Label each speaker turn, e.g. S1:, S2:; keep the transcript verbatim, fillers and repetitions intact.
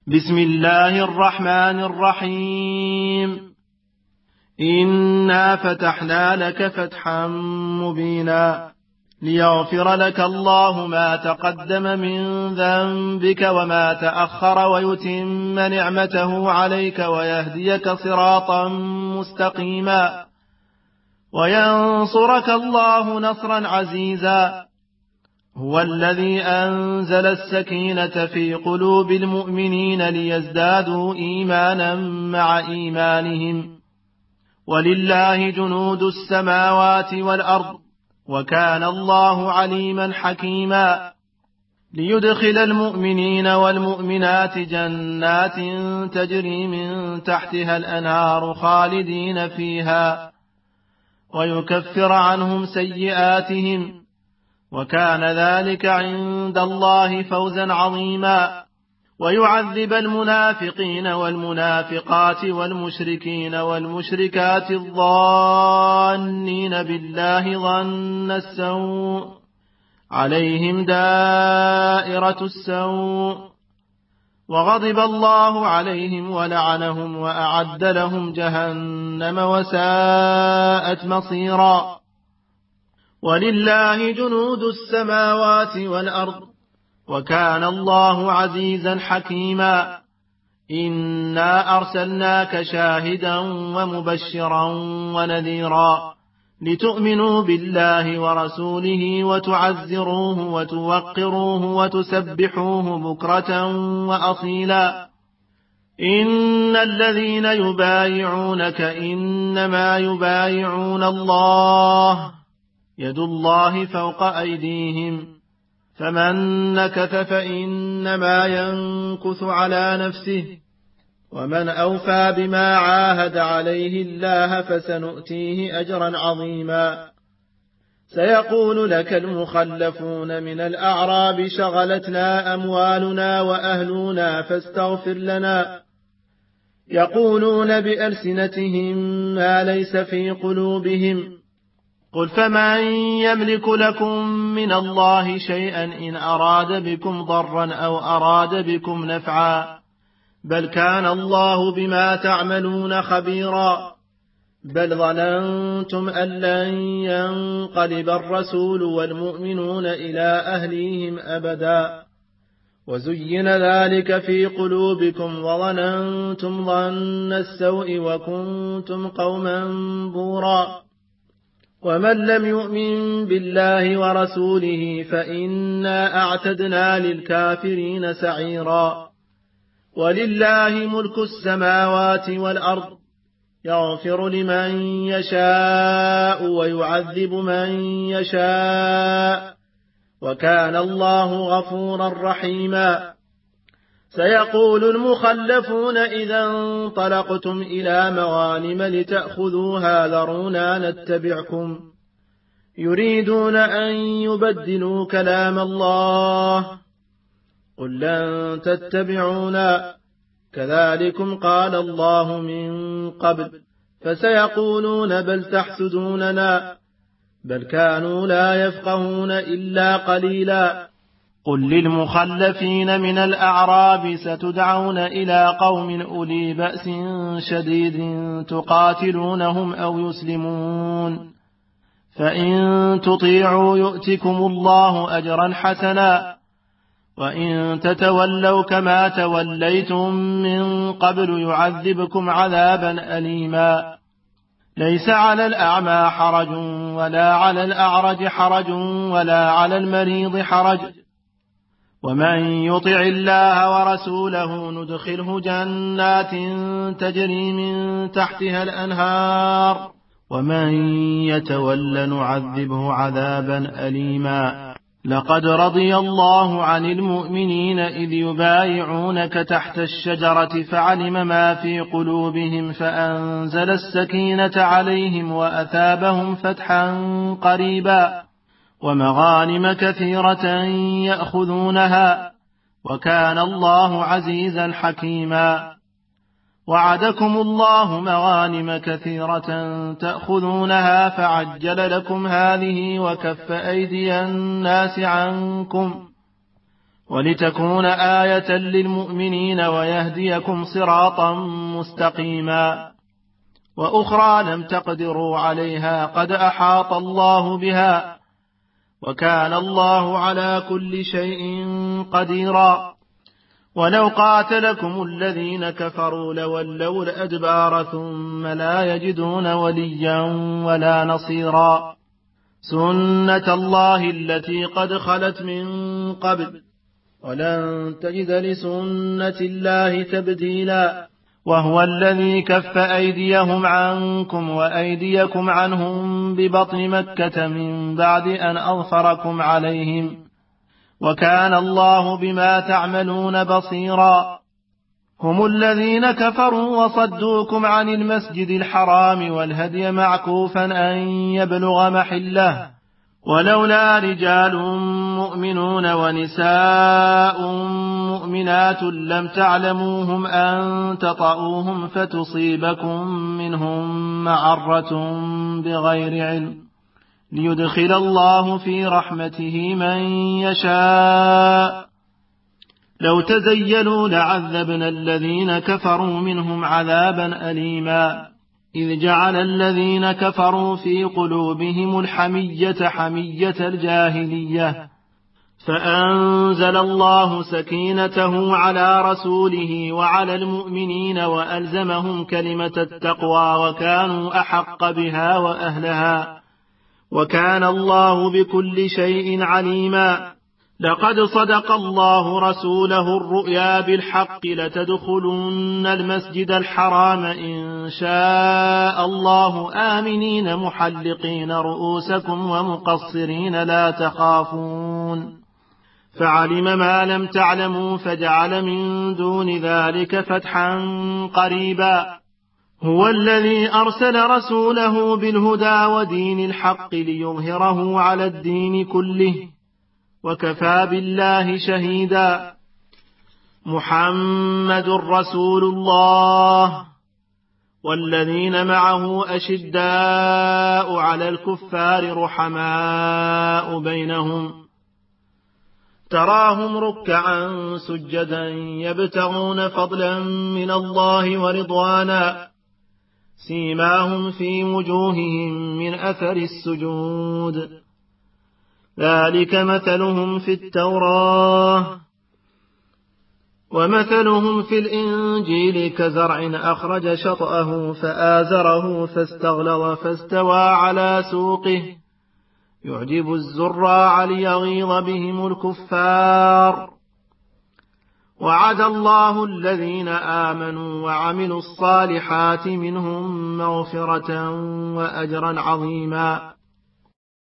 S1: بسم الله الرحمن الرحيم. إنا فتحنا لك فتحا مبينا ليغفر لك الله ما تقدم من ذنبك وما تأخر ويتم نعمته عليك ويهديك صراطا مستقيما وينصرك الله نصرا عزيزا. هو الذي أنزل السكينة في قلوب المؤمنين ليزدادوا إيمانا مع إيمانهم ولله جنود السماوات والأرض وكان الله عليما حكيما. ليدخل المؤمنين والمؤمنات جنات تجري من تحتها الأنهار خالدين فيها ويكفر عنهم سيئاتهم وكان ذلك عند الله فوزا عظيما. ويعذب المنافقين والمنافقات والمشركين والمشركات الظانين بالله ظن السوء عليهم دائرة السوء وغضب الله عليهم ولعنهم وأعد لهم جهنم وساءت مصيرا. ولله جنود السماوات والأرض وكان الله عزيزا حكيما. إنا أرسلناك شاهدا ومبشرا ونذيرا لتؤمنوا بالله ورسوله وتعزروه وتوقروه وتسبحوه بكرة وأصيلا. إن الذين يبايعونك إنما يبايعون الله يد الله فوق أيديهم فمن نكث فإنما ينكث على نفسه ومن أوفى بما عاهد عليه الله فسنؤتيه أجرا عظيما. سيقول لك المخلفون من الأعراب شغلتنا أموالنا وأهلنا فاستغفر لنا يقولون بألسنتهم ما ليس في قلوبهم قل فمن يملك لكم من الله شيئا إن أراد بكم ضرا أو أراد بكم نفعا بل كان الله بما تعملون خبيرا. بل ظننتم أن لن ينقلب الرسول والمؤمنون إلى أهليهم أبدا وزين ذلك في قلوبكم وظننتم ظن السوء وكنتم قوما بورا. ومن لم يؤمن بالله ورسوله فإنا أعتدنا للكافرين سعيرا. ولله ملك السماوات والأرض يغفر لمن يشاء ويعذب من يشاء وكان الله غفورا رحيما. سيقول المخلفون إذا انطلقتم إلى مغانم لتأخذوها ذرونا نتبعكم يريدون أن يبدلوا كلام الله قل لن تتبعونا كذلكم قال الله من قبل فسيقولون بل تحسدوننا بل كانوا لا يفقهون إلا قليلا. قل للمخلفين من الأعراب ستدعون إلى قوم أولي بأس شديد تقاتلونهم أو يسلمون فإن تطيعوا يؤتكم الله أجرا حسنا وإن تتولوا كما توليتم من قبل يعذبكم عذابا أليما. ليس على الأعمى حرج ولا على الأعرج حرج ولا على المريض حرج ومن يطع الله ورسوله ندخله جنات تجري من تحتها الأنهار ومن يتول نعذبه عذابا أليما. لقد رضي الله عن المؤمنين إذ يبايعونك تحت الشجرة فعلم ما في قلوبهم فأنزل السكينة عليهم وأثابهم فتحا قريبا ومغانم كثيرة يأخذونها وكان الله عزيزا حكيما. وعدكم الله مغانم كثيرة تأخذونها فعجل لكم هذه وكف أيدي الناس عنكم ولتكون آية للمؤمنين ويهديكم صراطا مستقيما. وأخرى لم تقدروا عليها قد أحاط الله بها، وكان الله على كل شيء قديرا. ولو قاتلكم الذين كفروا لولوا الأدبار ثم لا يجدون وليا ولا نصيرا. سنة الله التي قد خلت من قبل، ولن تجد لسنة الله تبديلا. وهو الذي كف أيديهم عنكم وأيديكم عنهم ببطن مكة من بعد أن أظفركم عليهم، وكان الله بما تعملون بصيرا. هم الذين كفروا وصدوكم عن المسجد الحرام والهدي معكوفا أن يبلغ محله، ولولا رجال مؤمنون ونساء مؤمنات لم تعلموهم أن تطؤوهم فتصيبكم منهم معرة بغير علم، ليدخل الله في رحمته من يشاء. لو تزيلوا لعذبنا الذين كفروا منهم عذابا أليما، إذ جعل الذين كفروا في قلوبهم الحمية حمية الجاهلية، فأنزل الله سكينته على رسوله وعلى المؤمنين وألزمهم كلمة التقوى وكانوا أحق بها وأهلها، وكان الله بكل شيء عليما. لقد صدق الله رسوله الرؤيا بالحق لتدخلن المسجد الحرام إن شاء الله آمنين محلقين رؤوسكم ومقصرين لا تخافون، فعلم ما لم تعلموا فجعل من دون ذلك فتحا قريبا. هو الذي أرسل رسوله بالهدى ودين الحق ليظهره على الدين كله، وكفى بالله شهيدا. محمد رسول الله، والذين معه أشداء على الكفار رحماء بينهم، تراهم ركعا سجدا يبتغون فضلا من الله ورضوانا، سيماهم في وجوههم من أثر السجود، ذلك مثلهم في التوراة ومثلهم في الإنجيل كزرع أخرج شطأه فآزره فاستغلظ فاستوى على سوقه يعجب الزراع ليغيظ بهم الكفار. وعد الله الذين آمنوا وعملوا الصالحات منهم مغفرة وأجرا عظيما.